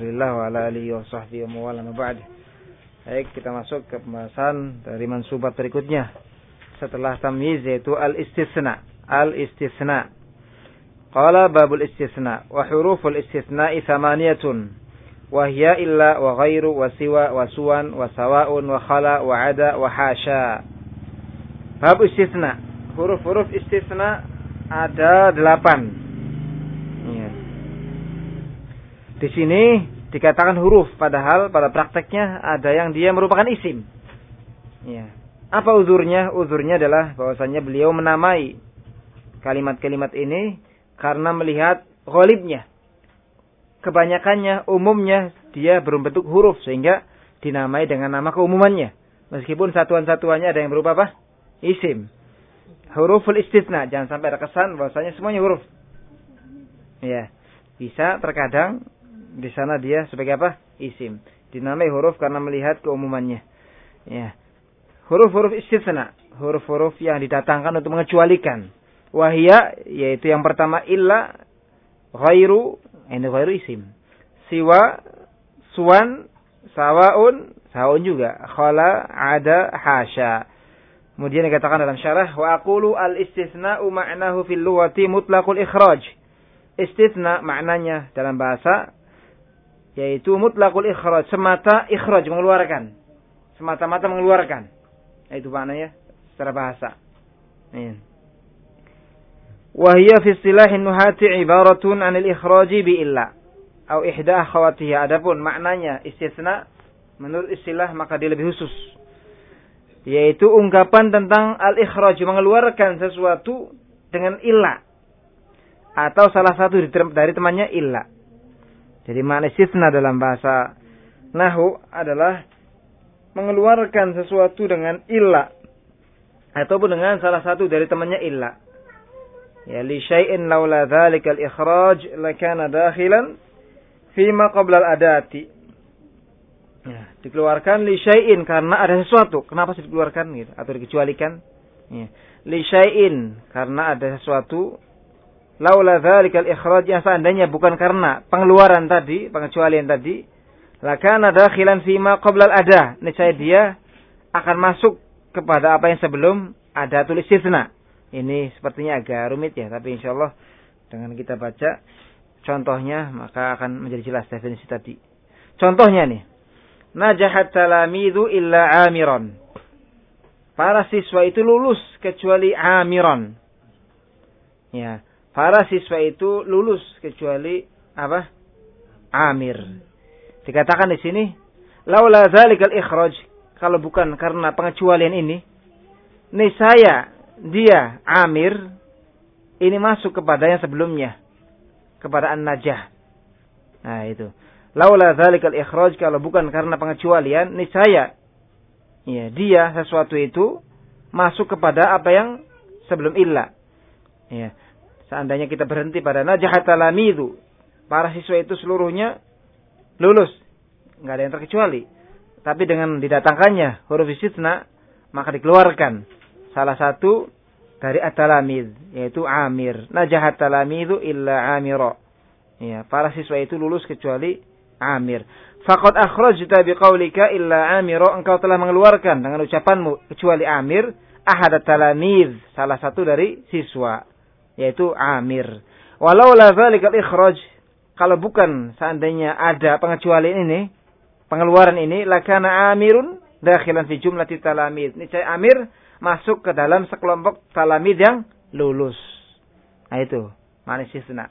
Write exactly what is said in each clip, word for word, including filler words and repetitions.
Rasulillah wa ala alihi wa sahbihi wa ala ba'd. Baik, kita masuk ke pembahasan dari mansubat berikutnya. Setelah tamyiz yaitu al-istisna. Al-istisna. Qala babul istisna wa huruful istisna'i thamaniyatun. Wa hiya illa wa ghairu wa siwa wa suwan wa sawa'un wa khala wa ada wa hasya. Bab istisna. Huruf-huruf istisna ada delapan. Ya. Di sini dikatakan huruf, padahal pada prakteknya ada yang dia merupakan isim. Ya. Apa uzurnya? Uzurnya adalah bahwasannya beliau menamai kalimat-kalimat ini karena melihat ghalibnya. Kebanyakannya, umumnya dia berbentuk huruf sehingga dinamai dengan nama keumumannya. Meskipun satuan-satuannya ada yang berupa apa? Isim. Huruful istisna, jangan sampai ada kesan bahwasanya semuanya huruf. Ya, bisa terkadang di sana dia sebagai apa? Isim. Dinamai huruf karena melihat keumumannya. Ya. Huruf-huruf istisna, huruf-huruf yang didatangkan untuk mengecualikan. Wahia, yaitu yang pertama illa, ghairu, ini ghairu isim. Siwa, suwan, sawaun, sawaun juga. Khala, ada, hasya. Kemudian dikatakan dalam syarah, wa aqulu al-istisna'u ma'nahu fil lughati mutlaqul ikhraj. Istisna maknanya dalam bahasa yaitu mutlaqul ikhraj, semata ikhraj, mengeluarkan. Semata-mata mengeluarkan. Itu maknanya secara bahasa. Ini. Wa hiya fi istilahin nuhati ibaratun 'anil ikhraji bi illa atau ihda akhawatihi. Adapun maknanya istisna menurut istilah maka dia lebih khusus. Yaitu ungkapan tentang al-ikhraj, mengeluarkan sesuatu dengan illa atau salah satu dari temannya illa. Jadi makna istisna dalam bahasa nahwu adalah mengeluarkan sesuatu dengan illa ataupun dengan salah satu dari temannya illa. Ya, li syai'in laula dzalikal ikhraj lakana dakhilan fi ma qabla al-adati. Ya, dikeluarkan li syai'in karena ada sesuatu. Kenapa sih dikeluarkan gitu atau dikecualikan? Ya. Li syai'in karena ada sesuatu. Laula dzalikal ikhraj, yang seandainya bukan karena pengeluaran tadi, pengecualian tadi, lakana dakhilan fi ma qabla al-ada. Niscaya dia akan masuk kepada apa yang sebelum ada tulis istisna. Ini sepertinya agak rumit ya, tapi insyaallah dengan kita baca contohnya maka akan menjadi jelas definisi tadi. Contohnya nih. Najahat talamidu illa amiran. Para siswa itu lulus kecuali amiran. Ya, para siswa itu lulus kecuali apa? Amir. Dikatakan di sini, laula dzalikal ikhraj, kalau bukan karena pengecualian ini, niscaya dia Amir ini masuk kepada yang sebelumnya, kepada An-Najah. Nah, itu. Laula dzalikal ikhraj, kalau bukan karena pengecualian, niscaya ya, dia sesuatu itu masuk kepada apa yang sebelum illa. Ya. Seandainya kita berhenti pada najahat talamidu, para siswa itu seluruhnya lulus, enggak ada yang terkecuali. Tapi dengan didatangkannya huruf istisna, maka dikeluarkan salah satu dari at-talamid, yaitu Amir. Najahat talamidu illa Amira. Ya, para siswa itu lulus kecuali Amir. Faqad akhrajta biqaulika illa Amira, engkau telah mengeluarkan dengan ucapanmu kecuali Amir, ahad at-talamid, salah satu dari siswa, yaitu Amir. Walau la dzalikal ikhraj, kalau bukan seandainya ada pengecualian ini, pengeluaran ini, lakana Amirun dakhilan fi jumlati talamid. Niscaya Amir masuk ke dalam sekelompok talamid yang lulus. Nah itu makna istisna.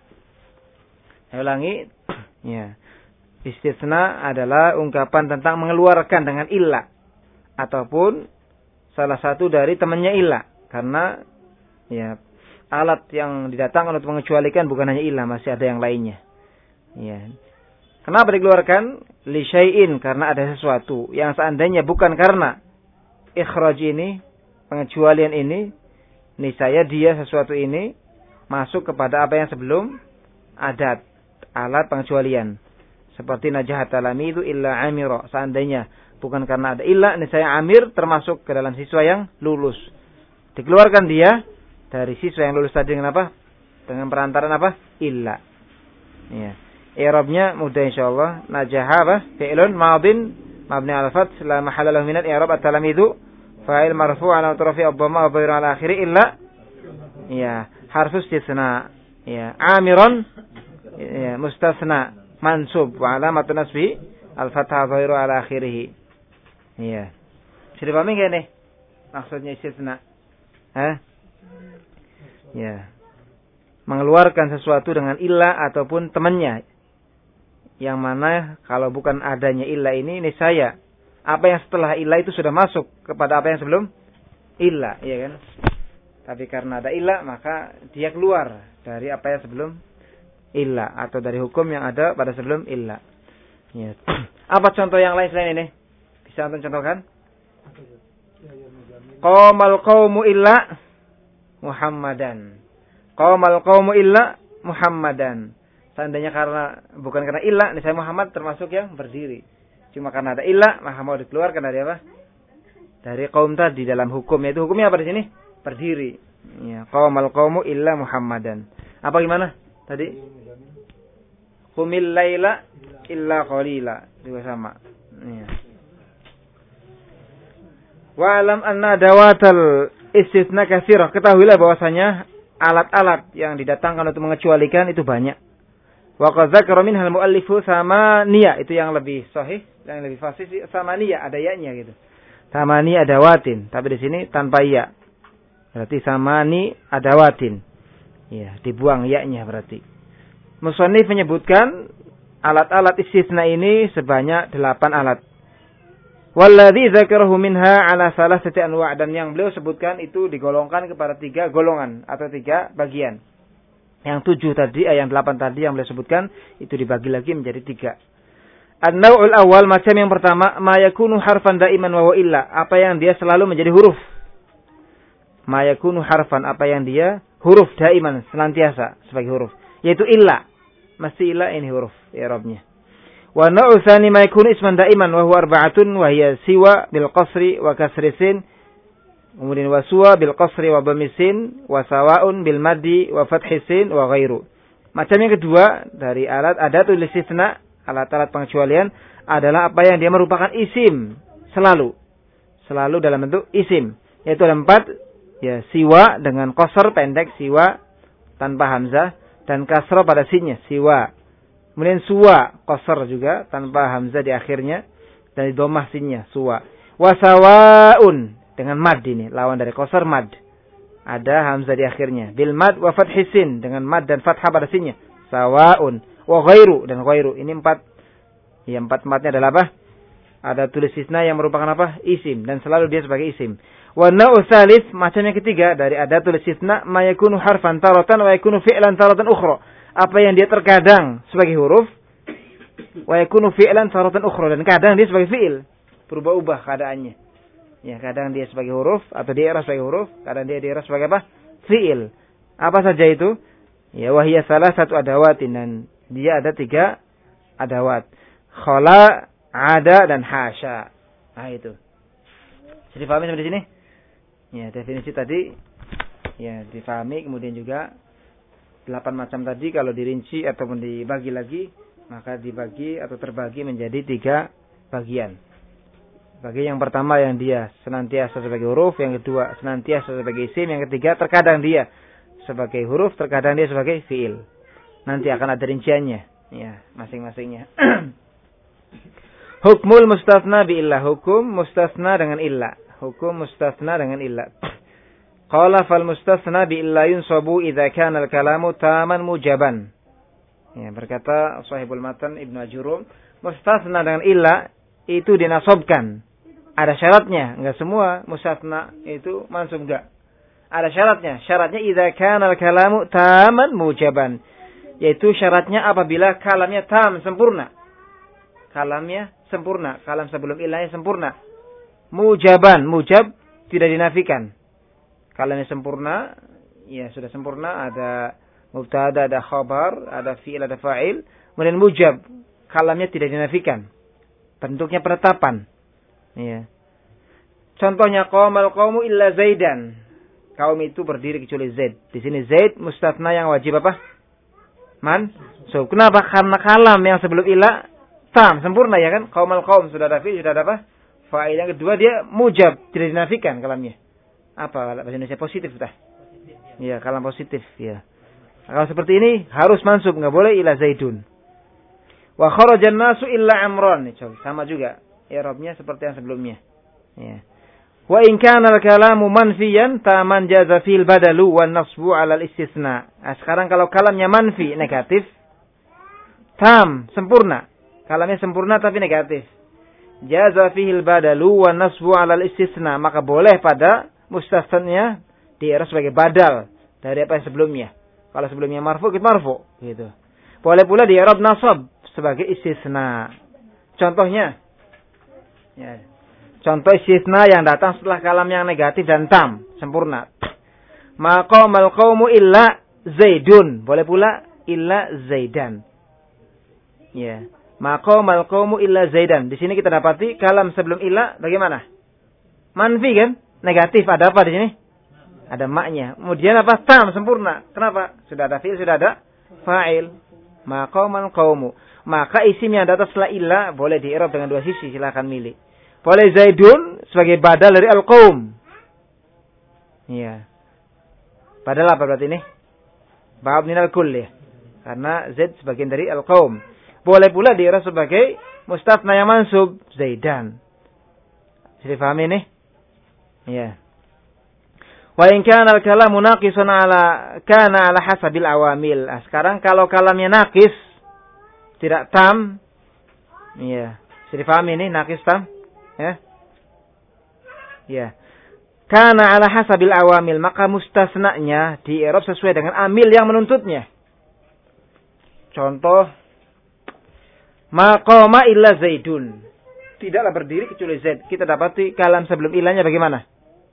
Saya ulangi, ya. Istisna adalah ungkapan tentang mengeluarkan dengan illa ataupun salah satu dari temannya illa, karena ya alat yang didatangkan untuk mengecualikan bukan hanya illa, masih ada yang lainnya. Ya. Kenapa dikeluarkan? Li syai'in, karena ada sesuatu yang seandainya bukan karena ikhraj ini, pengecualian ini, niscaya dia sesuatu ini masuk kepada apa yang sebelum adat, alat pengecualian. Seperti najahat talamidu illa amira. Seandainya bukan karena ada illa, niscaya Amir termasuk ke dalam siswa yang lulus. Dikeluarkan dia dari siswa yang lulus tadi dengan apa? Dengan perantaran apa? Illa. Ya. i'rabnya mudah insyaallah. Najaha apa? Fi'lun madin mabni 'ala fath la mahalla lahu min al-i'rab at-talamidu fa'il marfu' 'ala atrafi ad-dhamma wa dhahir 'ala akhiri illa ya harfu istisna ya amiran ya mustasna mansub wa 'alamatun nasbi al-fathah dhahiru 'ala akhirih. Ya. Sudah paham enggak nih? Maksudnya istisna. Hah? Ya. Mengeluarkan sesuatu dengan illa ataupun temannya. Yang mana kalau bukan adanya illa ini niscaya apa yang setelah illa itu sudah masuk kepada apa yang sebelum illa, iya kan? Tapi karena ada illa maka dia keluar dari apa yang sebelum illa atau dari hukum yang ada pada sebelum illa. Ya. Apa contoh yang lain selain ini? Bisa antum contohkan? Qamal qaumu illa Muhammadan. Qamal qaumu illa Muhammadan. Seandainya karena bukan karena illa, niscaya Muhammad termasuk yang berdiri. Cuma karena ada illa, maka mau dikeluarkan dari apa? Dari kaum tadi dalam hukumnya. Itu hukumnya apa di sini? Berdiri. Ya, qamal qaumu illa Muhammadan. Apa gimana? Tadi? Qumil laila illa qalila. Juga sama. Ya. Wa alam anna dawatal istisna katsirah. Ketahuilah bahwasanya alat-alat yang didatangkan untuk mengecualikan itu banyak. Wa qad dzakara minhal muallifu samaniya, itu yang lebih sahih, yang lebih fasih samaniya, ada ya-nya gitu. Samani adawatin, tapi di sini tanpa ya. Berarti samani adawatin. Ya, dibuang ya-nya berarti. Musannif menyebutkan alat-alat istisna ini sebanyak delapan alat. Walladzi dzakarahu minha ala salasati anwa', dan yang beliau sebutkan itu digolongkan kepada tiga golongan atau tiga bagian. Yang tujuh tadi, eh, yang delapan tadi yang beliau sebutkan itu dibagi lagi menjadi tiga. An-naw'ul awal, macam yang pertama, ma yakunu harfan daiman wa illa, apa yang dia selalu menjadi huruf. Ma yakunu harfan, apa yang dia huruf daiman, senantiasa sebagai huruf, yaitu illa. Mesti illa ini huruf i'rabnya. Wa naw'u tsani ma yakunu isman daiman wa huwa arba'atun wa hiya siwa bil qasri wa kasri sin, kemudian waswa bil qasri wa bamisin, wa sawaun bil maddi wa fathi sin wa ghairu. Macam yang kedua dari alat adatul istisna, alat-alat pengecualian adalah apa yang dia merupakan isim selalu. Selalu dalam bentuk isim, yaitu ada empat, ya, siwa dengan qasr pendek, siwa tanpa hamzah, dan kasra pada sinnya, siwa. Kemudian suwa, qasr juga tanpa hamzah di akhirnya, dan di dhammah sinnya, suwa. Wasawaun dengan mad, ini lawan dari qasr, mad. Ada hamzah di akhirnya. Bil mad wa fathi sin, dengan mad dan fathah pada sinnya, sawaun. Wa ghairu, dan ghairu. Ini empat. Ya, empat-empatnya adalah apa? Ada tulis istisna yang merupakan apa? Isim, dan selalu dia sebagai isim. Wa na'u tsalits, macam yang ketiga dari ada tulis istisna, ma yakunu harfan taratan wa yakunu fi'lan taratan ukhra. Apa yang dia terkadang sebagai huruf, wa yakunu fi'lan taratan ukhra, dan kadang dia sebagai fi'il, berubah-ubah keadaannya. Ya, kadang dia sebagai huruf atau dia i'rab sebagai huruf, kadang dia i'rab sebagai apa? Fi'il. Apa saja itu? Ya, wa hiya salasatu adawatin, dan dia ada tiga adawat. Khala, ada, dan hasya. Nah, itu. Jadi difahami sampai di sini? Ya, definisi tadi ya difahami, kemudian juga delapan macam tadi kalau dirinci ataupun dibagi lagi, maka dibagi atau terbagi menjadi tiga bagian. Bagian yang pertama yang dia senantiasa sebagai huruf, yang kedua senantiasa sebagai isim, yang ketiga terkadang dia sebagai huruf, terkadang dia sebagai fiil. Nanti akan ada rinciannya, ya, masing-masingnya. Hukmul mustasna bi illah, hukum mustasna dengan illah. Hukum mustasna dengan illah. Qala fal mustasna bi illa yunsabu idza kana al-kalamu taman mujaban. Ya, berkata sahibul matan Ibnu Ajurum, mustasna dengan illa itu dinasabkan. Ada syaratnya, enggak semua mustasna itu mansub, enggak. Ada syaratnya. Syaratnya idza kana al-kalamu taman mujaban. Yaitu syaratnya apabila kalamnya tam, sempurna. Kalamnya sempurna, kalam sebelum illahnya sempurna. Mujaban, mujab tidak dinafikan. Kalamnya sempurna, ya sudah sempurna, ada mubtada, ada khabar, ada fi'il, ada fa'il. Kemudian mujab, kalamnya tidak dinafikan. Bentuknya penetapan. Ya. Contohnya qamal qaumu illa Zaidan. Kaum itu berdiri kecuali Zaid. Di sini Zaid mustatsna yang wajib apa? mansub. Kenapa? Karena kalam yang sebelum illa tam, sempurna ya kan? Qaumal qaum sudah ada fi'il, sudah ada apa? Fa'il. Yang kedua dia mujab, tidak dinafikan kalamnya. Apa bahasa Indonesia positif sudah? Iya, kalam positif ya. Kalau seperti ini harus mansub, enggak boleh ila Zaidun. Wa kharajan nasu illa Amran. Sama juga. I'rabnya seperti yang sebelumnya. Ya. Wa in kana al-kalamu manfiyan taman jaza fil badalu wan nasbu 'ala al-istisna. Nah, sekarang kalau kalamnya manfi, negatif, tam, sempurna. Kalamnya sempurna tapi negatif. Jaza fil badalu wan nasbu 'ala al-istisna, maka boleh pada mustasnanya di-i'rab sebagai badal dari apa yang sebelumnya. Kalau sebelumnya marfu, kita marfu gitu. Boleh pula di-i'rab nasab sebagai istisna. Contohnya ya. Contoh istisna yang datang setelah kalam yang negatif dan tam, sempurna. Maqamal qaumu illa Zaidun. Boleh pula illa Zaidan. Ya. Maqamal qaumu illa Zaidan. Di sini kita dapati kalam sebelum illa bagaimana? Manfi kan? Negatif. Ada apa di sini? Ada maknya. Kemudian apa? Tam, sempurna. Kenapa? Sudah ada fi'il, sudah ada fa'il. Maqamal qaumu. Maka isim yang datang setelah illa boleh di-i'rab dengan dua sisi, silakan milih. Boleh Zaidun sebagai badal dari al-qaum. Iya. Badal apa berarti ini? Ba'd minal kull ya. Karena Zaid sebagian dari al-qaum. Boleh pula di-i'rab sebagai mustatsna yang mansub, Zaidan. Bisa difahami ini? Iya. Wa in kana al-kalamu naqisan ala kana ala hasabil awamil. Nah, sekarang kalau kalamnya naqis tidak tam, iya. Bisa difahami ini naqis tam? Ya. Ya. Kana ala hasabil awamil, maka mustasnanya di-i'rab sesuai dengan amil yang menuntutnya. Contoh maqama illa Zaidun. Tidaklah berdiri kecuali Zaid. Kita dapati kalam sebelum ilahnya bagaimana?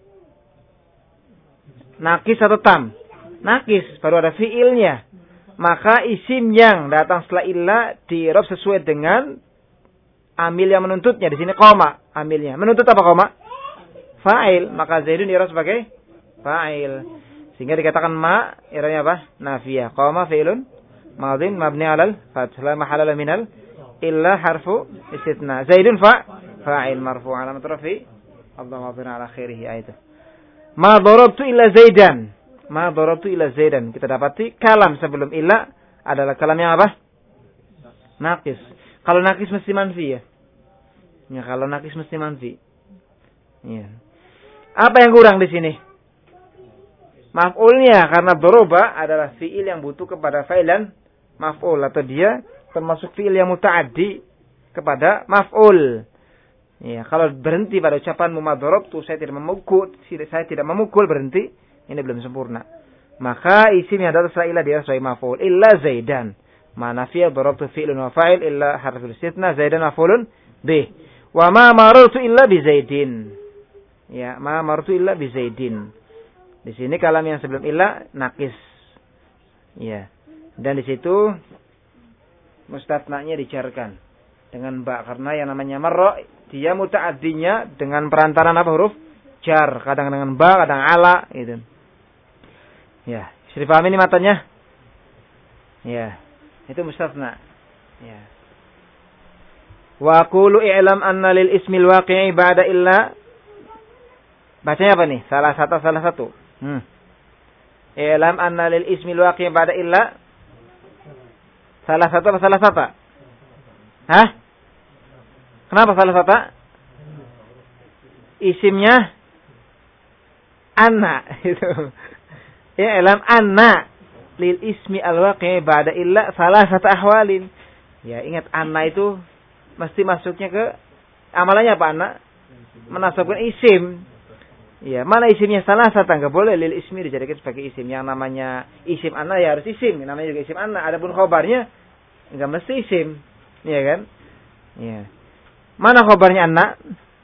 Nakis atau tam? Nakis, baru ada fiilnya. Maka isim yang datang setelah illah di-i'rab sesuai dengan amil yang menuntutnya. Di sini koma amilnya. Menuntut apa koma? Fa'il. Maka Zaidun di-i'rab sebagai fa'il. Sehingga dikatakan ma, i'rabnya apa? Nafiyah. Koma fi'ilun madhin mabni 'alal fath la mahalla minal illa harfu istitsna. Zaidun fa fa'il marfu' alamat rafi Allahu ala akhirih ayat. Ma darabtu illa Zaidan. Ma darabtu illa Zaidan. Kita dapati kalam sebelum illa adalah kalam yang apa? Naqis. Kalau naqis mesti manfi ya. Ya, kalau naqis mesti manfi. Ya. Apa yang kurang di sini? Maf'ulnya, karena doroba adalah fi'il yang butuh kepada fa'ilan maf'ul, atau dia termasuk fi'il yang muta'addi kepada maf'ul. Ya, kalau berhenti pada ucapan mumadharabtu, saya tidak memukul, saya tidak memukul, berhenti, ini belum sempurna. Maka isim yang datang setelah illa dia sebagai maf'ul. Illa Zaidan. Ma nafiya darabtu fi'lun wa fa'il illa harful istitsna Zaidan maf'ulun bih. Wa ma marartu illa bi Zaidin. Ya, ma marartu illa bi Zaidin. Di sini kalam yang sebelum illa naqis. Ya. Dan di situ mustatsnanya dijarkan dengan ba, karena yang namanya marra dia muta'addinya dengan perantaran apa huruf jar, kadang dengan ba, kadang ala gitu. Ya, bisa dipahami ini matanya? Ya. Itu mustatsna. Ya. Wa qulu i'lam anna lil ismil waqi'i ba'da illa. Bacanya apa nih? Salah satu salah satu. Hmm. I'lam anna lil ismil waqi'i ba'da illa. Salah satu apa salah satu? Hah? Kenapa salah satu? Isimnya anna itu. I'lam anna lil ismi al-waqi'i ba'da illa salah satu ahwalin. Ya, ingat anna itu mesti masuknya ke amalannya apa anna? Menasabkan isim. Ya, mana isimnya salah satu enggak boleh lil ismi dijadikan sebagai isim. Yang namanya isim anna ya harus isim, namanya juga isim anna. Adapun khobarnya enggak mesti isim. Iya kan? Iya. Mana khobarnya anna?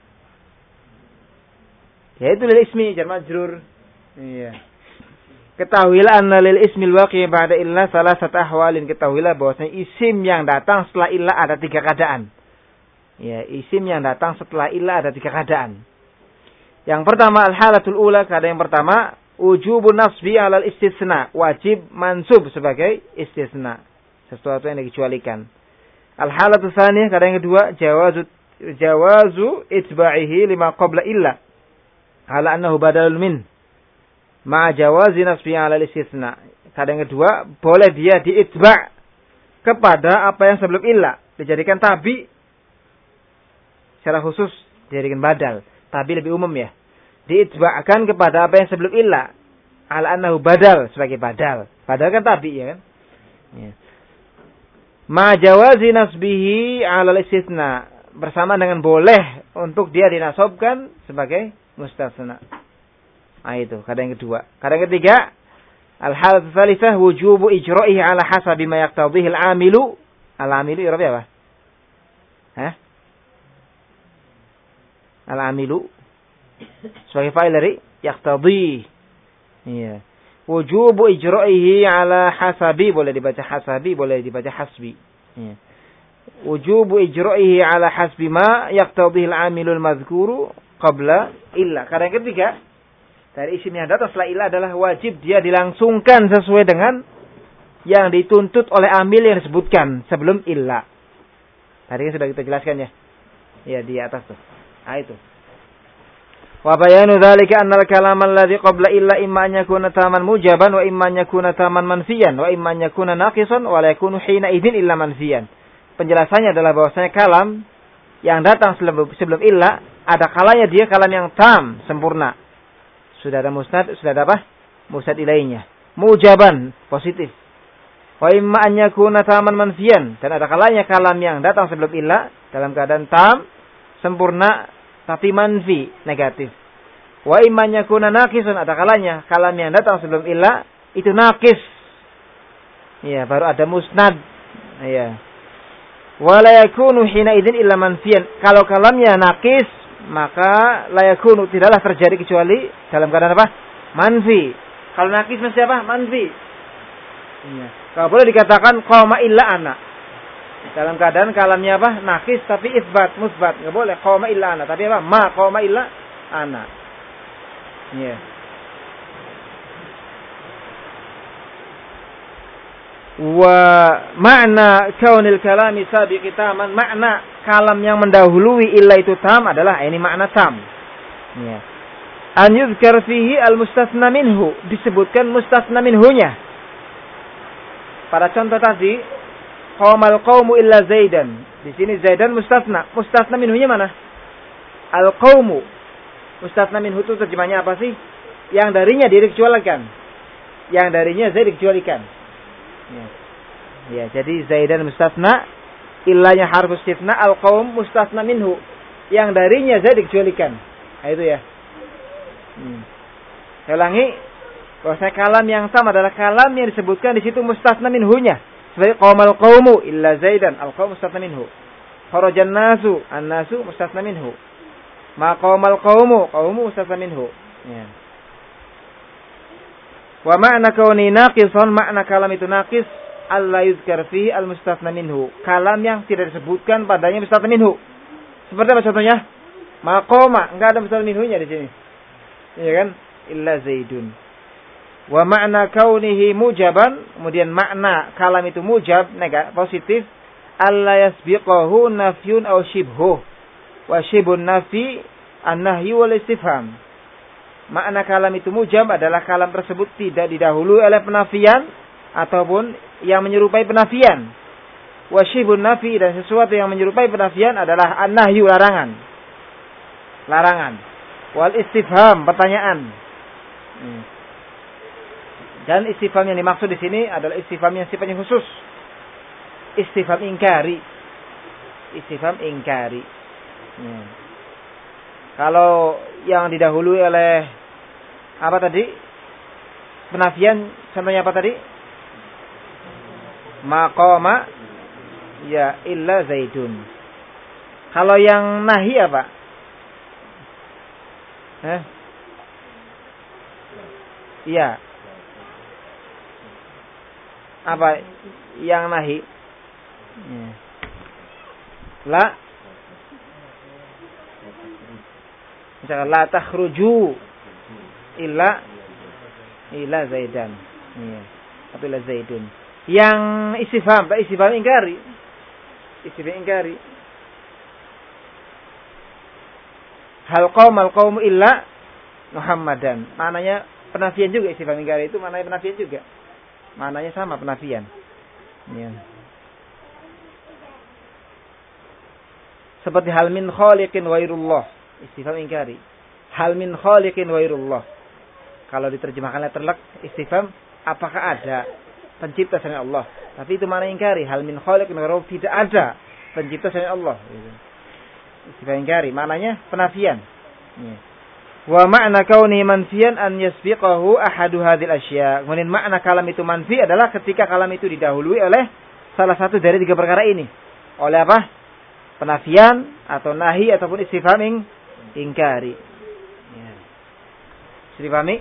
Ya itu lil ismi jar majrur. Iya. Ketahuilah anna lil ismil waqi'i ba'da illa salah satu ahwalin. Ketahuilah bahwasanya isim yang datang setelah illa ada tiga keadaan. Ya, isim yang datang setelah illa ada tiga keadaan. Yang pertama al-halatul ula, keadaan yang pertama wujubun nasbi 'alal istisna, wajib mansub sebagai istisna. sesuatu yang dikecualikan. Al-halatu tsaniyah, keadaan yang kedua, jawazu jawazu itba'ihi lima qabla illa ala annahu badalun min ma jawazi nasbi 'ala al-istitsna. Keadaan yang kedua, boleh dia diitba' kepada apa yang sebelum illa, dijadikan tabi secara khusus, dijadikan badal. Tabi lebih umum ya. Diitba'kan kepada apa yang sebelum illa, ala annahu badal, sebagai badal. Badal kan tabi ya kan? Ya. Ma jawazi nasbihi 'ala al-istitsna, bersama dengan boleh untuk dia dinasobkan sebagai mustasna. Nah itu keadaan yang kedua. Keadaan yang ketiga, al-halatu tsalitsah wujubu ijra'ihi 'ala hasabi ma yaqtadhihi al-'amilu. Al-'amilu i'rab apa? Hah? Al-'amilu sebagai fa'il dari yaqtadhi. Iya. Wujubu ijra'ihi 'ala hasabi, boleh dibaca hasabi, boleh dibaca hasbi. Iya. Wujubu ijra'ihi 'ala hasbi ma yaqtadhihi al-'amilu al-madhkuru qabla illa. Karena yang ketiga, dari isim yang datang setelah illa adalah wajib dia dilangsungkan sesuai dengan yang dituntut oleh amil yang disebutkan sebelum illa. Tadi sudah kita jelaskan ya. Ya di atas tuh. Ah itu. Wa bayanu dzalika anna al-kalam alladhi qabla illa imma an yakuna taman mujaban wa imma an yakuna taman manfiyan wa imma an yakuna naqisan wa la yakunu hina idzin illa manfiyan. Penjelasannya adalah bahwasanya kalam yang datang sebelum, sebelum illa ada kalanya dia kalam yang tam, sempurna. Sudah ada musnad, sudah ada apa? Musnad ilainya. Mujaban, positif. Wa imma an yakuna taman manfiyan, dan ada kalanya kalam yang datang sebelum illa dalam keadaan tam, sempurna, tapi manfi, negatif. Wa imma an yakuna naqisan, ada kalanya kalam yang datang sebelum illa itu naqis. Ya, baru ada musnad. Ya. Wa la yakunu hina idzin illa manfiyan. Kalau kalamnya naqis, maka la yakunu, tidaklah terjadi kecuali dalam keadaan apa? Manfi. Kalau naqis mesti apa? Manfi. Ya. Kalau boleh dikatakan qoma illa ana. Dalam keadaan kalamnya apa? Naqis tapi isbat, musbat. Enggak boleh qoma illa ana, tapi apa? Ma qoma illa ana. Ya. Wa makna kaunil kalami sabiqi taman, makna kalam yang mendahului illa itu tam adalah ini makna tam. Ya. An yuzkar fihi al-mustasna minhu, disebutkan mustasna minhunya. Pada contoh tadi, qamal qaumu illa Zaidan. Di sini Zaidan mustasna. Mustasna minhunya mana? Al-qaumu. Mustasna minhu itu terjemahnya apa sih? Yang darinya dia dikecualikan. Yang darinya Zaid dikecualikan. Ya. Ya, jadi Zaidan mustasna, illanya harfus istitsna, al-qaum mustasna minhu. Yang darinya Zaid dikecualikan. Nah, itu ya. Hmm. Saya ulangi, bahwasanya kalam yang sama adalah kalam yang disebutkan di situ mustasna minhunya. Sebagai qaumal qaumu illa Zaidan, al-qaum mustasna minhu. Kharajan nasu, an-nasu mustasna minhu. Ma qaumal qaumu, qaumu mustasna minhu. Ya. Wa ma'na kauni naqisan, makna kalam itu naqis, alla yuzkar fihi al-mustasna minhu. Kalam yang tidak disebutkan padanya mustasna minhu. Seperti apa contohnya? Maqama, enggak ada mustasna minhunya di sini. Iya kan? Illa Zaidun. Wa ma'na kaunihi mujaban, kemudian makna kalam itu mujab, negatif, positif, alla yasbiqahu nafyun aw shibhu. Wa shibun nafi an-nahyi wal istifham. Makna kalam itu mujab adalah kalam tersebut tidak didahului oleh penafian ataupun yang menyerupai penafian. Wa shibun nafi, dan sesuatu yang menyerupai penafian adalah an-nahyu, larangan. Larangan. Wal istifham, pertanyaan. Hmm. Dan istifham yang dimaksud di sini adalah istifham yang sifatnya khusus. Istifham ingkari. Istifham ingkari. Hmm. Kalau yang didahului oleh apa tadi? Penafian, contohnya apa tadi? Maqama ya illa Zaidun. Kalau yang nahi apa? Eh? Iya. Apa yang nahi? Ya. La misalkan la takhruju illa illa Zaidan. Iya. Atau illa Zaidun. Yang istifham, Pak istifham ingkari. Istifham ingkari. Hal qaumal qaumu illa Muhammadan. Maknanya penafian juga istifham ingkari itu maknanya penafian juga. Maknanya sama penafian. Ya. Seperti hal min khaliqin ghairullah. Istifham ingkari. Hal min khaliqin ghairullah. Kalau diterjemahkan letterlek istifham, apakah ada pencipta selain Allah? Tapi itu makna ingkari. Hal min khaliqin ghairullah, tidak ada pencipta selain Allah. Istifham ingkari. Maknanya penafian. Ya. Wa ma'na kauni manfiyan an yasbiqahu ahadu hadhil asya. Kemudian makna kalam itu manfi adalah ketika kalam itu didahului oleh salah satu dari tiga perkara ini. Oleh apa? Penafian atau nahi ataupun istifham ing, ingkari. Ya. Istifhami?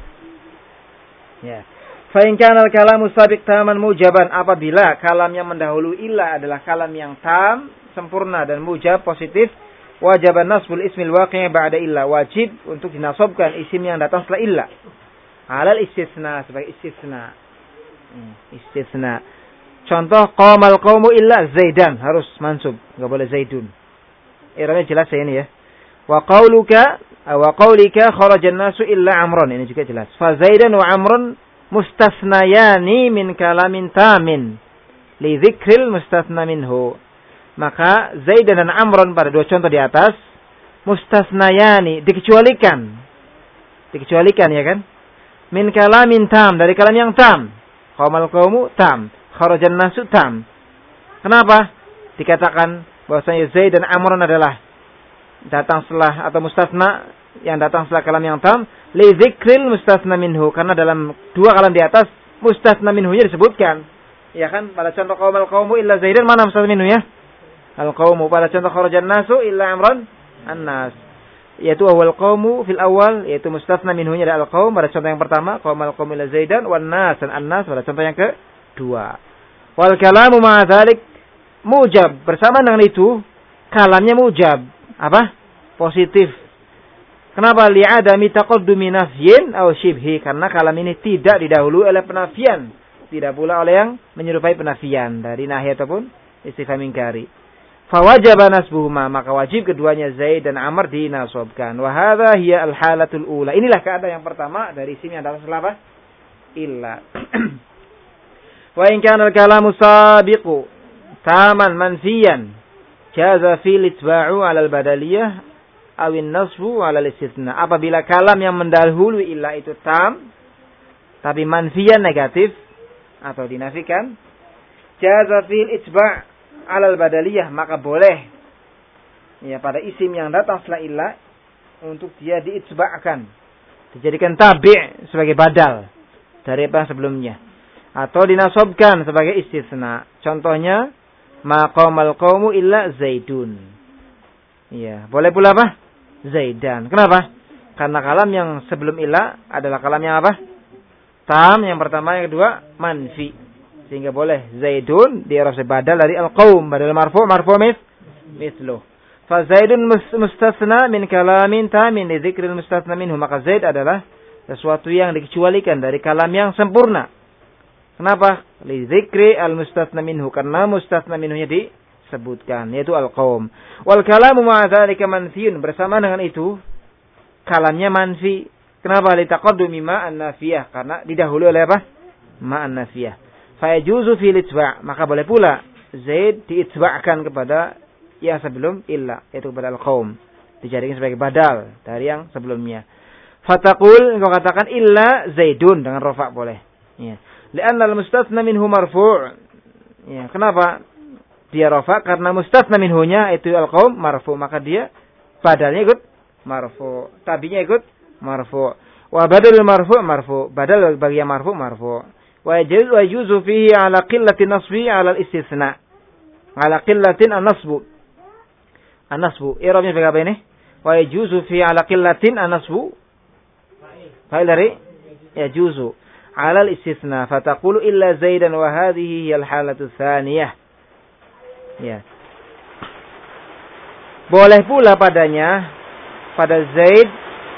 Ya. Fa in kana al-kalamu sabiq taman mujaban, apabila kalam yang mendahului illa adalah kalam yang tam, sempurna dan mujab positif, wajib nasbul ismil waqi' ba'da illa, wajib untuk dinasabkan isim yang datang setelah illa. Alal istisna, sebagai istisna. Hmm, istisna. Contoh qamal qaumu illa Zaidan, harus mansub, enggak boleh Zaidun. Iranya jelas ya ini ya. Wa qauluka wa qaulika kharajan nasu illa Amran, ini juga jelas. Fa Zaidan wa Amrun mustasnayani min kalamin tamin li dzikril mustasna minhu. Maka Zaidan dan Amron pada dua contoh di atas mustasnayani, dikecualikan. Dikecualikan ya kan? Min kalamin tam, dari kalam yang tam. Qamal qaumu tam, kharajan nasu tam. Kenapa? Dikatakan bahwasanya Zaid dan Amron adalah datang setelah atau mustasna yang datang setelah kalam yang tam li dzikril mustasna minhu, karena dalam dua kalam di atas mustasna minhu-nya disebutkan. Ya kan? Pada contoh qamal qaumu illa Zaidan, mana mustasna minhu ya? Al-qawmu, pada contoh kharajan nasu illa Amran an-nas, yaitu awal qawmu fil awal, yaitu mustasna minhunya adalah al-qawm pada contoh yang pertama, qawmal qawmu illa Zaidan, wan nas dan an-nas pada contoh yang kedua. Wal kalamu ma'a dzalik mujab, bersama dengan itu kalamnya mujab, apa? Positif. Kenapa? Li'adami taqaddumi nafyin aw shibhi, karena kalam ini tidak didahului oleh penafian, tidak pula oleh yang menyerupai penafian dari nahi ataupun istifham ingkari. Fawajaba nasbuhuma, maka wajib keduanya Zaid dan Amr dinasabkan. Wa hadha hiya al-halatul ula. Inilah keadaan yang pertama dari isim yang datang setelah apa? Illa. Wa in kana al-kalamu sabiqu taman manfiyan jaza fil itba'u 'ala al-badaliyah aw an-nasbu 'ala al-istithna. Apabila kalam yang mendahului illa itu tam tapi manfiyan negatif atau dinafikan, jaza fil itba' alal badaliyah, maka boleh ya pada isim yang datang setelah illa untuk dia diitsba'kan, dijadikan tabi' sebagai badal dari apa sebelumnya, atau dinasabkan sebagai istisna. Contohnya maqamal qaumu illa Zaidun. Ya, boleh pula apa? Zaidan. Kenapa? Karena kalam yang sebelum illa adalah kalam yang apa? Tam, yang pertama, yang kedua manfi. Sehingga boleh Zaidun di i'rab badal dari al-qaum, badal marfu' marfu' mis mislu. Fa Zaidun mustasna min kalamin tamin li dzikril mustasna minhu, maka Zaid adalah sesuatu yang dikecualikan dari kalam yang sempurna. Kenapa? Li dzikri al-mustasna minhu, karena mustasna minhunya disebutkan, yaitu al-qaum. Wal kalamu ma'a dzalika manfiyun, bersama dengan itu kalamnya manfi. Kenapa? Li taqaddumi ma'an nafiyah, karena didahului oleh apa? Ma'an nafiyah. Fayajuzu fil itba', maka boleh pula Zaid diitsba'kan kepada yang sebelum illa, yaitu kepada al-qaum, dijadikan sebagai badal dari yang sebelumnya. Fataqul, engkau katakan illa Zaidun dengan rafa' boleh. Ya. Li'anna al-mustasna minhu marfu'. Ya, kenapa dia rafa'? Karena mustasna minhunya itu al-qaum marfu', maka dia badalnya ikut marfu', tabinya ikut marfu'. Wa badalul marfu' marfu', badal bagi yang marfu' marfu'. Wa yajuzu fihi ala qillatin nasbi ala al-istitsna. Ala qillatin an-nasbu. An-nasbu. I'rabnya sebagai apa ini? Wa yajuzu fihi ala qillatin an-nasbu. Fa'il dari yajuzu ala al-istitsna. Fataqulu illa Zaidan wa hadhihi hiya al-halatu tsaniyah. Ya. Boleh pula padanya pada Zaid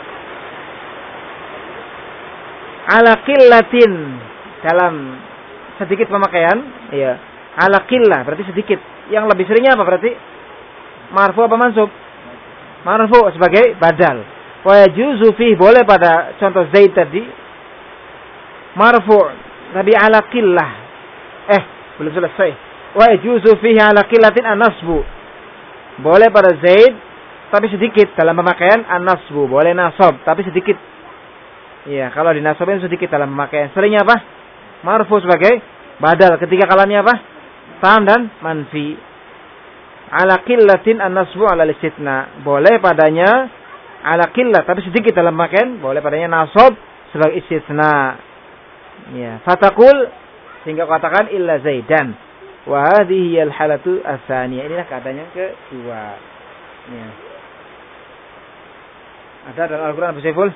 ala qillatin, dalam sedikit pemakaian, iya. Ala qillah berarti sedikit. Yang lebih seringnya apa berarti? Marfu apa mansub? Marfu sebagai badal. Wa yajuzu fihi boleh pada contoh Zaid tadi marfu tapi ala qillah. Eh, belum selesai. Wa yajuzu fihi ala qillatin an-nasbu. Boleh pada Zaid tapi sedikit dalam pemakaian an-nasbu, boleh nasab tapi sedikit. Iya, kalau dinasabin sedikit dalam pemakaian. Seringnya apa? Marfu sebagai badal. Ketiga kalamnya apa? Tam dan manfi. Ala qillatin an-nasbu ala istitsna. Boleh padanya ala qillah tapi sedikit dalam pemakaian, boleh padanya nasab sebagai istitsna. Ya, fatakul sehingga katakan illa Zaidan. Wa hadhihi al-halatu ats-tsaniyah. Inilah keadaan yang kedua. Ya. Ada dalam Al-Qur'an Abu Saiful?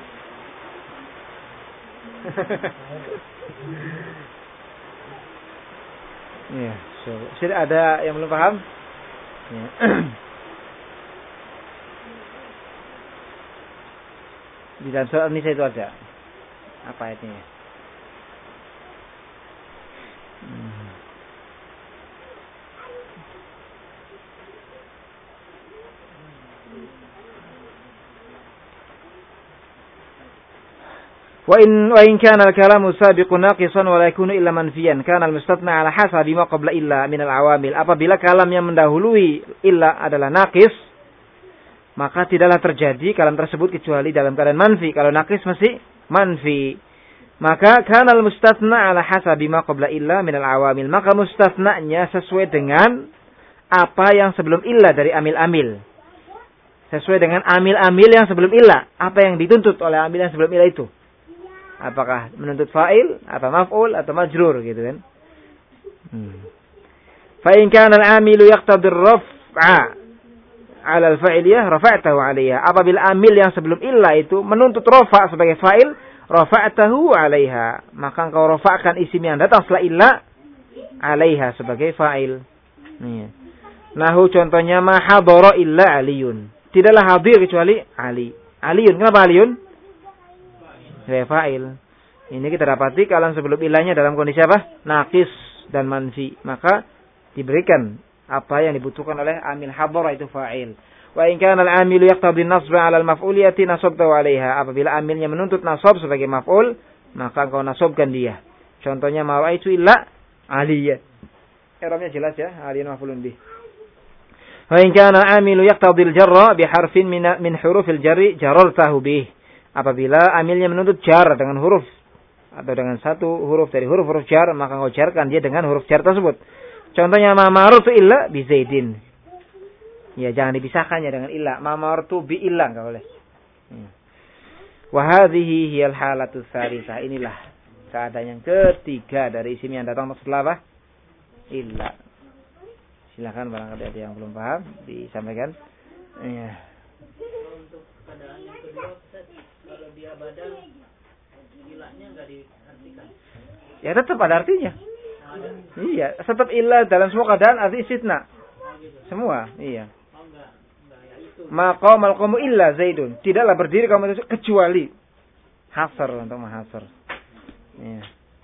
Ya, so, sudah ada yang belum paham? Ya. Di dalam surat An-Nisa itu ada apa ayatnya? Hmm. Wa in wa in kana al-kalamu sabiqun naqisan wa la yakunu illa manfiyan kana al-mustatna ala hasabi ma qabla illa min al-awamil. Apabila kalam yang mendahului illa adalah naqis, maka tidaklah terjadi kalam tersebut kecuali dalam keadaan manfi. Kalau naqis mesti manfi. Maka kana al-mustatna ala hasabi ma qabla illa min al-awamil. Maka mustatnanya sesuai dengan apa yang sebelum illa dari amil-amil. Sesuai dengan amil-amil yang sebelum illa. Apa yang dituntut oleh amil yang sebelum illa itu. Apakah menuntut fa'il, atau maf'ul, atau majrur gitu kan. Hmm. Fa in kana al-amilu yaqtadi ar-raf'a 'ala al-fa'iliyah rafa'tahu 'alayha. Apabila amil yang sebelum illa itu menuntut rafa' sebagai fa'il, rafa'tahu 'alayha. Maka engkau rafa'kan isim yang datang setelah illa 'alayha sebagai fa'il. Nih. Nahu contohnya ma hadara illa Aliyun. Tidaklah hadir kecuali Ali. Aliyun, kenapa Aliyun? Sebagai fa'il. Ini kita dapati kalam sebelum ilahnya dalam kondisi apa? Naqis dan manfi. Maka diberikan apa yang dibutuhkan oleh amil hadara itu fa'il. Wa in kana al-amilu yaqtadi an-nasba 'ala al-maf'uliyati nasabtahu 'alayha. Apabila amilnya menuntut nasab sebagai maf'ul, maka engkau nasabkan dia. Contohnya ma ra'aitu illa Aliyya. I'rabnya jelas ya, Aliyun maf'ulun bih. Wa in kana al-amilu yaqtadi al-jarra bi harfin min min hurufil jarri jarartahu bih. Apabila amilnya menuntut jar dengan huruf atau dengan satu huruf dari huruf-huruf jar, maka engkau jarkan dia dengan huruf jar tersebut. Contohnya ma marartu illa bi Zaidin. Ya, jangan dipisahkannya dengan illa. Ma marartu bi illa enggak boleh. Wa hadhihi hiyal halatu tsaritsah. Inilah keadaan yang ketiga dari isim yang datang setelah apa? Illa. Silakan barangkali ada yang belum paham disampaikan. Ya. Untuk keadaan yang kedua, kalau dia badal, ilahnya enggak diartikan. Ya tetap ada artinya. Nah, ada. Iya, tetap ilah dalam semua keadaan arti istitsna. Oh, gitu. Semua, iya. Oh, enggak, enggak ya itu. Maqamal qawmu illa Zaidun. Tidaklah berdiri kaum itu kecuali hasar untuk mahasar. Iya.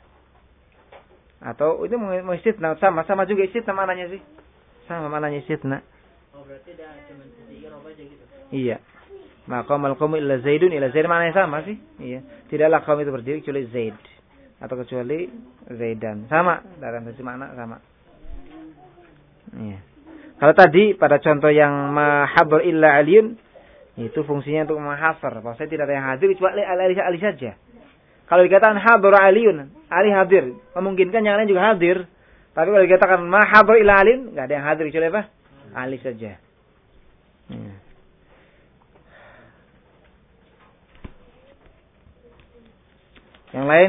Atau itu mau istitsna sama sama juga istitsna mananya sih? Sama mananya istitsna. Oh, berarti dah cuma di i'rab aja gitu. Iya. Maqamal qawmu illa Zaidun, illa Zaid mananya sama sih? Iya. Tidaklah kaum itu berdiri kecuali Zaid atau kecuali Zaidan. Sama dalam sisi makna sama. Iya. Kalau tadi pada contoh yang mahadur illa Aliyun, itu fungsinya untuk menghasar. Bahwasanya tidak ada yang hadir kecuali Ali, Ali saja. Kalau dikatakan hadur Aliyun, Ali hadir, memungkinkan yang lain juga hadir. Tapi kalau dikatakan mahadur illa Aliyun, enggak ada yang hadir kecuali apa? Ali saja. Iya. Yang lain?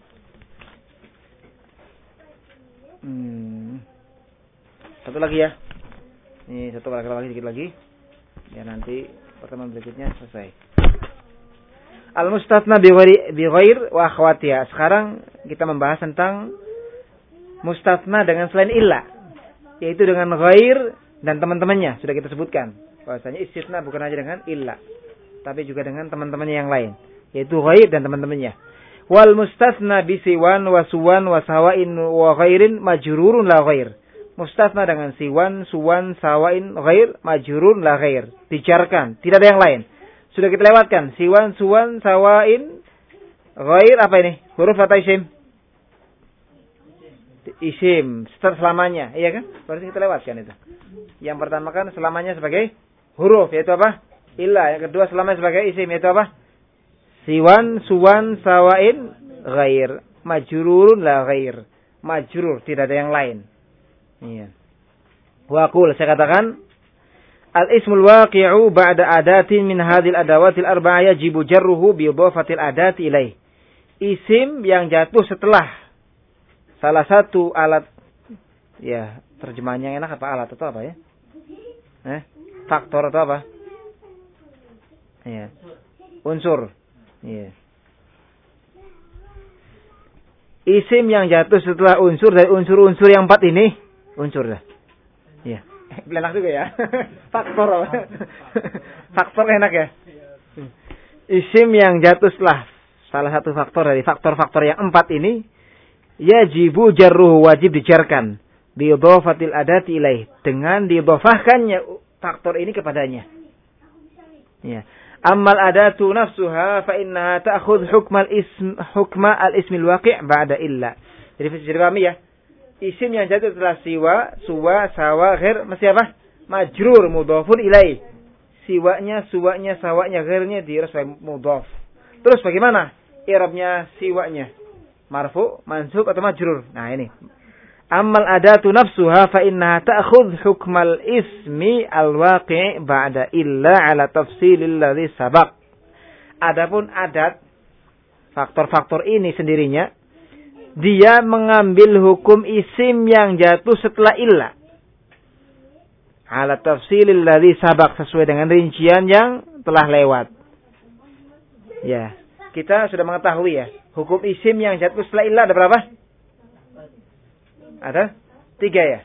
Hmm. Satu lagi ya. Ini satu lagi sedikit lagi. Ya nanti pertemuan berikutnya selesai. Al-mustatna bi ghair wa akhwatiha. Sekarang kita membahas tentang mustatna dengan selain illa, yaitu dengan ghair dan teman-temannya. Sudah kita sebutkan bahwasanya istitsna bukan hanya dengan illa, tapi juga dengan teman-temannya yang lain, yaitu ghair dan teman-temannya. Wal mustatsna bisiwan wa suwan wa sawain wa ghairin majrurun la ghair. Mustatsna dengan siwan, suwan, sawain, ghair, majrurun la ghair. Dijarkan, tidak ada yang lain. Sudah kita lewatkan. Siwan, suwan, sawain, ghair, apa ini? Huruf atau isim? Isim, selamanya, iya kan? Berarti kita lewatkan itu. Yang pertama kan selamanya sebagai huruf, yaitu apa? Illa. Yang kedua selamanya sebagai isim, yaitu apa? Siwan, suwan, sawain, ghair. Majrurun la ghair. Majrur, tidak ada yang lain. Iya. Wa aqul, saya katakan, al-ismul waqi'u ba'da adatin min hadhil adawatil arba'ah yajibu jarruhu bi idhafatil adati ilaih. Isim yang jatuh setelah salah satu alat, ya, terjemahannya enak apa alat atau apa ya? Eh, faktor atau apa? Iya. Unsur. Iya. Isim yang jatuh setelah unsur dari unsur-unsur yang empat ini, unsur dah. Iya. Enak juga ya. Faktor. Faktor enak ya. Isim yang jatuh setelah salah satu faktor dari faktor-faktor yang empat ini, yajibu jarruhu, wajib dijarkan bi idhafatil adati ilaih, dengan diidhafahkannya faktor ini kepadanya. Ya. Ammal adatu nafsuha fa innaha ta'khudh hukmal ism hukma al-ismil waqi' ba'da illa. Jadi bisa dipahami ya. Isim yang jatuh setelah siwa, suwa, sawa, ghair mesti apa? Majrur, mudhafun ilaih. Siwanya, suwanya, sawanya, ghairnya diiras sebagai mudhaf. Terus bagaimana i'rabnya siwanya? Marfu, mansub atau majrur? Nah ini. Ammal adatu nafsuha fa innaha ta'khudh hukmal ismi al-waqi' ba'da illa ala tafsilil ladzi sabaq. Adapun adat, faktor-faktor ini sendirinya, dia mengambil hukum isim yang jatuh setelah illa. Ala tafsilil ladzi sabaq, sesuai dengan rincian yang telah lewat. Ya, kita sudah mengetahui ya, hukum isim yang jatuh setelah illa ada berapa? Ada tiga ya?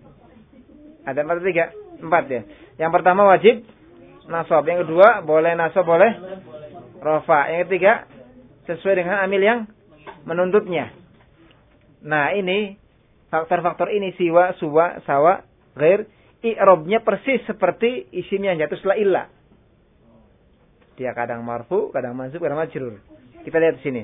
Ada empat atau tiga? Empat ya. Yang pertama wajib nasab. Yang kedua boleh nasab, boleh rofa. Yang ketiga sesuai dengan amil yang menuntutnya. Nah ini faktor-faktor ini siwa, suwa, sawa, ghair, i'rabnya persis seperti isim yang jatuh setelah illa. Dia kadang marfu, kadang mansub, kadang majrur. Kita lihat di sini.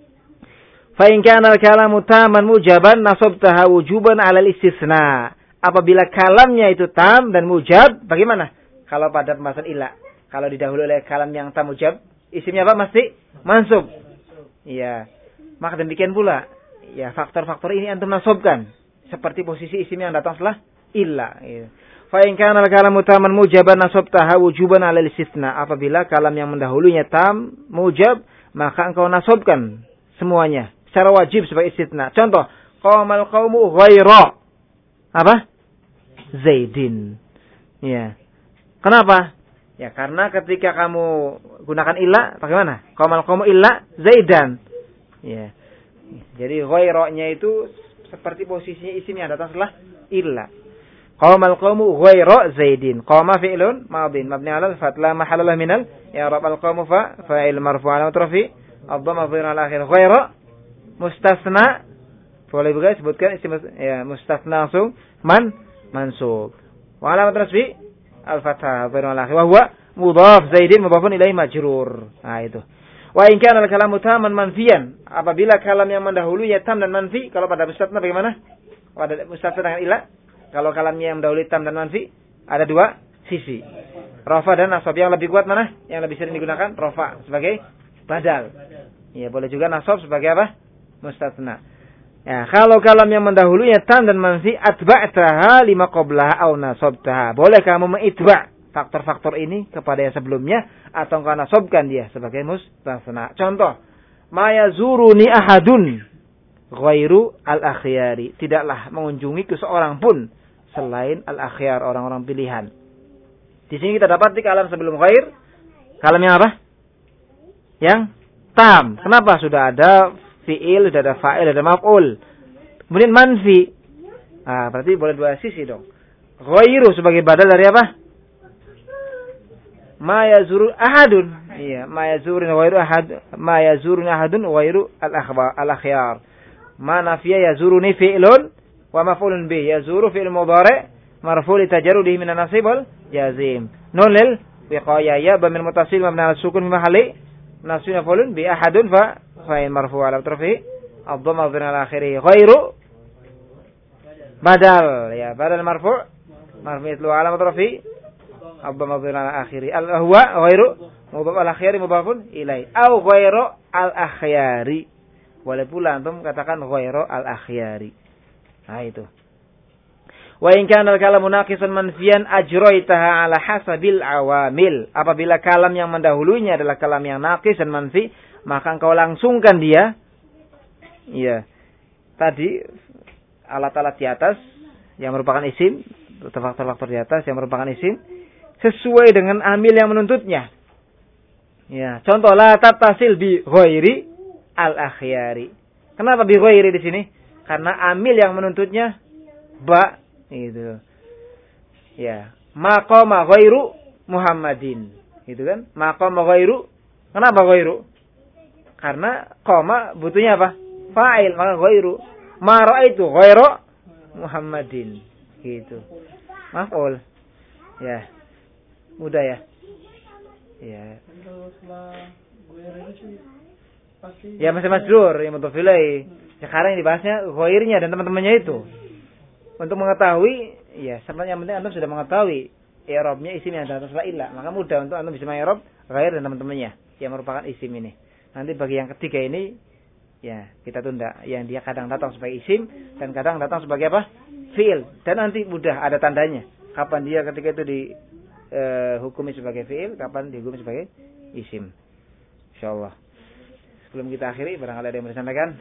Fa in kana al-kalamu taman mujaban nasabtaha wujuban 'ala al-istisna. Apabila kalamnya itu tam dan mujab, bagaimana? Kalau pada pembahasan illa, kalau didahului oleh kalam yang tam mujab, isimnya apa? Mesti mansub. Iya. Maka demikian pula, ya faktor-faktor ini antum nasabkan seperti posisi isim yang datang setelah illa. Ya. Fa in kana al-kalamu taman mujaban nasabtaha wujuban 'ala al-istisna. Apabila kalam yang mendahulunya tam mujab, maka engkau nasabkan semuanya secara wajib sebagai istisna. Contoh, qamal qaumu ghaira apa? Zaidin. Ya. Kenapa? Ya karena ketika kamu gunakan illa, bagaimana? Qamal qaumu illa Zaidan. Ya. Jadi ghairanya itu seperti posisinya isim yang datang setelah illa. Qamal qaumu ghaira Zaidin. Qama fi'lun madin mabni 'ala al-fath la mahalla lahu min al-i'rab al-qaumu fa fa'il marfu' 'ala mutrafi ad-dhamma dhahir al-akhir ghaira mustasna, boleh juga disebutkan isim ya mustasna langsung man mansub. Wa alamat nasbi al-fathah dhahir al-akhir wa huwa mudhaf Zaidin mudhafun ilaihi majrur. Nah itu. Wa in kana al-kalamu taman manfiyan, apabila kalam yang mendahulunya tam dan manfi, kalau pada mustasna bagaimana? Pada mustasna dengan ila, kalau kalamnya yang mendahului tam dan manfi, ada dua sisi. Rafa dan nasab, yang lebih kuat mana? Yang lebih sering digunakan rafa sebagai badal. Ya, boleh juga nasab sebagai apa? Mustasna. Ya, kalau kalam yang mendahulunya tam dan manfi, atba'taha lima qablaha aw nasabtaha. Boleh kamu mengitba' faktor-faktor ini kepada yang sebelumnya atau engkau nasabkan dia sebagai mustasna. Contoh, ma yazuruni ahadun ghairu al-akhyari. Tidaklah mengunjungi ke seorang pun selain al-akhyar, orang-orang pilihan. Di sini kita dapat di kalam sebelum ghair, kalam yang apa? Yang tam. Kenapa? Sudah ada fi'il, sudah ada fa'il, sudah ada maf'ul. Kemudian manfi. Ah, berarti boleh dua sisi dong. Ghairu sebagai badal dari apa? ma yazuru ahadun. Iya, ma yazuru ghairu ahad, ma yazuru ahadun ghairu al-akhbar al-akhyar. Ma nafiya yazuruni fi'lun wa maf'ulun bih. Yazuru fi'l mudhari' marfu' li tajarrudihi min an-nasib wal jazim. Nun lil wiqaya ya ba min mutasil mabni ala sukun fi mahalli nasbun maf'ulun bi ahadun fa fa'il marfu' ala tarfi ad-dhamma dhamma ala akhirih. Ghairu badal ya, badal marfu' marfu' itlu ala tarfi ad-dhamma dhamma ala akhirih. Al huwa ghairu mudhaf al-akhyari mudhafun ilai au ghairu al-akhyari. Boleh pula antum katakan ghairu al-akhyari. Nah itu. Wa in kana al-kalamu naqisan manfiyan ajraitaha ala hasabil awamil. Apabila kalam yang mendahulunya adalah kalam yang naqis dan manfi, maka engkau langsungkan dia. Iya. Tadi alat-alat di atas yang merupakan isim, faktor-faktor di atas yang merupakan isim sesuai dengan amil yang menuntutnya. Ya, contoh la tattasil bi ghairi al-akhyari. Kenapa bi ghairi di sini? Karena amil yang menuntutnya ba itu. Ya, maqama ghairu Muhammadin. Gitu kan? Maqama ghairu. Kenapa ghairu? Karena qama butuhnya apa? Fa'il, maka ghairu. Ma ra'aitu ghairu Muhammadin. Gitu. Maf'ul. Ya. Mudah ya. Ya. Ya masih masjur yang mudhaf ilaih. Sekarang yang dibahasnya ghairnya dan teman-temannya itu. Untuk mengetahui, ya sebenarnya yang penting antum sudah mengetahui i'rabnya isim yang ada atas la ilah, maka mudah untuk antum bisa mengi'rab ghair dan teman-temannya yang merupakan isim ini. Nanti bagi yang ketiga ini, ya kita tunda. Yang dia kadang datang sebagai isim dan kadang datang sebagai apa? Fi'il. Dan nanti mudah ada tandanya. Kapan dia ketika itu dihukumi sebagai fi'il, kapan dihukumi sebagai isim. Insyaallah. Sebelum kita akhiri, barangkali ada yang mau disampaikan.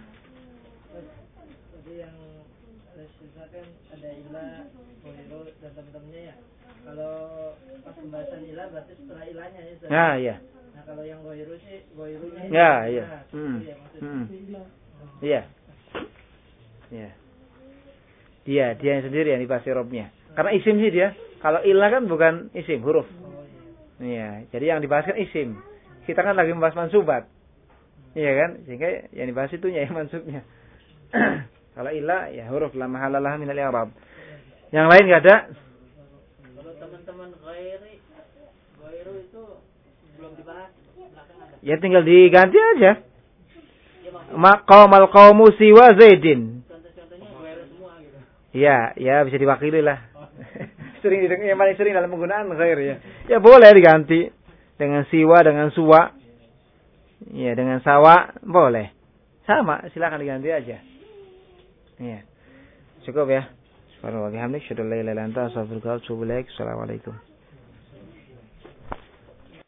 Ada ilah, ghairu dan teman-temannya ya. Kalau pas pembahasan ilah berarti setelah ilahnya ya. Nah, iya. Nah, kalau yang ghairu sih ghairunya. Ya, iya. Nah, Hmm. ya, Hmm. Iya. Iya. Dia, dia yang sendiri yang dibahas i'rabnya. Karena isim sih dia. Kalau ilah kan bukan isim, huruf. Oh, iya. Iya, jadi yang dibahas kan isim. Kita kan lagi membahas mansubat. Iya kan? Sehingga yang dibahas itunya yang mansubnya. Kalau ilah ya huruf la mahalalah minal i'rab. Yang lain enggak ada? Kalau teman-teman ghairi, ghairu itu belum dibahas, belakang ada. Ya tinggal diganti aja. Maqamal qaumu siwa Zaidin. Contoh-contohnya ghairu semua gitu. Iya, ya bisa diwakili lah. Sering didengar yang paling sering dalam penggunaan ghair ya. Ya boleh diganti dengan siwa, dengan suwa. Ya, dengan sawa boleh. Sama, silakan diganti aja. Iya. Cukup ya. Subhanallah wa bihamdihi, asyhadu an la ilaha illa anta, astaghfiruka wa atubu ilaik. Assalamualaikum.